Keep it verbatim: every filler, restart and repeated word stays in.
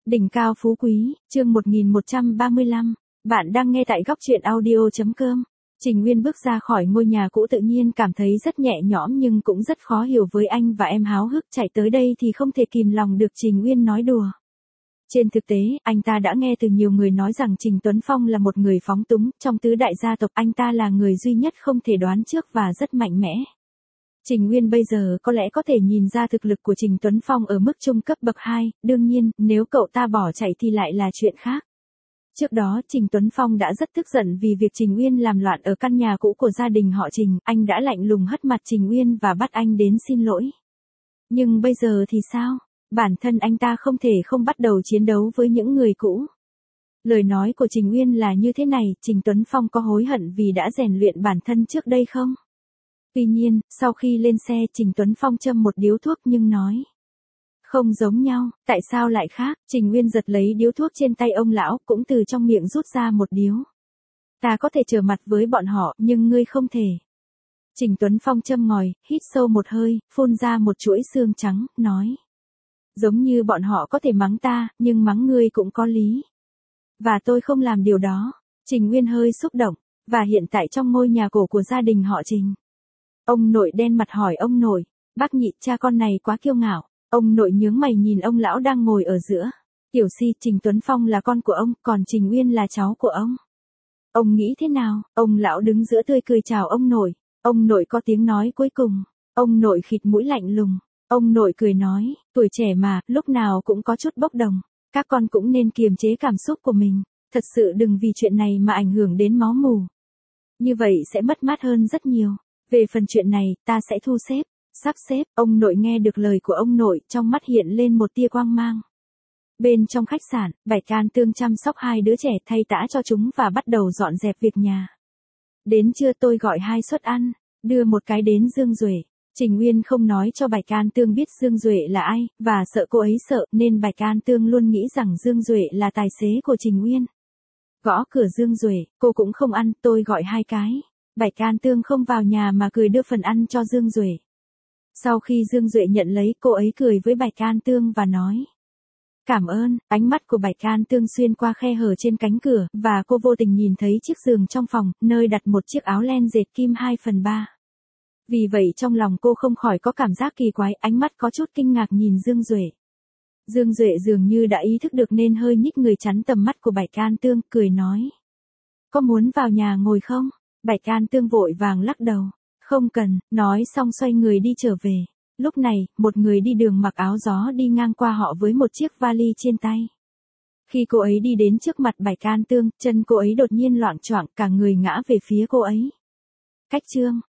Đỉnh cao phú quý, chương một nghìn một trăm ba mươi lăm. Bạn đang nghe tại góc truyện audio chấm com. Trình Nguyên bước ra khỏi ngôi nhà cũ tự nhiên cảm thấy rất nhẹ nhõm nhưng cũng rất khó hiểu với anh và em háo hức chạy tới đây thì không thể kìm lòng được Trình Nguyên nói đùa. Trên thực tế, anh ta đã nghe từ nhiều người nói rằng Trình Tuấn Phong là một người phóng túng, trong tứ đại gia tộc anh ta là người duy nhất không thể đoán trước và rất mạnh mẽ. Trình Nguyên bây giờ có lẽ có thể nhìn ra thực lực của Trình Tuấn Phong ở mức trung cấp bậc hai, đương nhiên, nếu cậu ta bỏ chạy thì lại là chuyện khác. Trước đó, Trình Tuấn Phong đã rất tức giận vì việc Trình Nguyên làm loạn ở căn nhà cũ của gia đình họ Trình, anh đã lạnh lùng hất mặt Trình Nguyên và bắt anh đến xin lỗi. Nhưng bây giờ thì sao? Bản thân anh ta không thể không bắt đầu chiến đấu với những người cũ. Lời nói của Trình Nguyên là như thế này, Trình Tuấn Phong có hối hận vì đã rèn luyện bản thân trước đây không? Tuy nhiên, sau khi lên xe Trình Tuấn Phong châm một điếu thuốc nhưng nói. Không giống nhau, tại sao lại khác? Trình Nguyên giật lấy điếu thuốc trên tay ông lão, cũng từ trong miệng rút ra một điếu. Ta có thể trở mặt với bọn họ, nhưng ngươi không thể. Trình Tuấn Phong châm ngòi, hít sâu một hơi, phun ra một chuỗi xương trắng, nói. Giống như bọn họ có thể mắng ta, nhưng mắng ngươi cũng có lý. Và tôi không làm điều đó. Trình Nguyên hơi xúc động, và hiện tại trong ngôi nhà cổ của gia đình họ Trình. Ông nội đen mặt hỏi ông nội, bác Nhị, cha con này quá kiêu ngạo. Ông nội nhướng mày nhìn ông lão đang ngồi ở giữa. Tiểu Si, Trình Tuấn Phong là con của ông, còn Trình Nguyên là cháu của ông. Ông nghĩ thế nào? Ông lão đứng giữa tươi cười chào ông nội. Ông nội có tiếng nói cuối cùng. Ông nội khịt mũi lạnh lùng. Ông nội cười nói, tuổi trẻ mà, lúc nào cũng có chút bốc đồng. Các con cũng nên kiềm chế cảm xúc của mình. Thật sự đừng vì chuyện này mà ảnh hưởng đến máu mủ. Như vậy sẽ mất mát hơn rất nhiều. Về phần chuyện này, ta sẽ thu xếp, sắp xếp. Ông nội nghe được lời của ông nội, trong mắt hiện lên một tia quang mang. Bên trong khách sạn, Bạch Can Tương chăm sóc hai đứa trẻ, thay tã cho chúng và bắt đầu dọn dẹp việc nhà. Đến trưa tôi gọi hai suất ăn, đưa một cái đến Dương Duệ. Trình Nguyên không nói cho Bạch Can Tương biết Dương Duệ là ai, và sợ cô ấy sợ, nên Bạch Can Tương luôn nghĩ rằng Dương Duệ là tài xế của Trình Nguyên. Gõ cửa Dương Duệ, cô cũng không ăn, tôi gọi hai cái. Bạch Can Tương không vào nhà mà cười đưa phần ăn cho Dương Duệ. Sau khi Dương Duệ nhận lấy, cô ấy cười với Bạch Can Tương và nói. Cảm ơn. Ánh mắt của Bạch Can Tương xuyên qua khe hở trên cánh cửa, và cô vô tình nhìn thấy chiếc giường trong phòng, nơi đặt một chiếc áo len dệt kim hai phần ba. Vì vậy trong lòng cô không khỏi có cảm giác kỳ quái, ánh mắt có chút kinh ngạc nhìn Dương Duệ. Dương Duệ dường như đã ý thức được nên hơi nhích người chắn tầm mắt của Bạch Can Tương, cười nói. Có muốn vào nhà ngồi không? Bạch Can Tương vội vàng lắc đầu. Không cần, nói xong xoay người đi trở về. Lúc này, một người đi đường mặc áo gió đi ngang qua họ với một chiếc vali trên tay. Khi cô ấy đi đến trước mặt Bạch Can Tương, chân cô ấy đột nhiên loạng choạng, cả người ngã về phía cô ấy. Cách chương,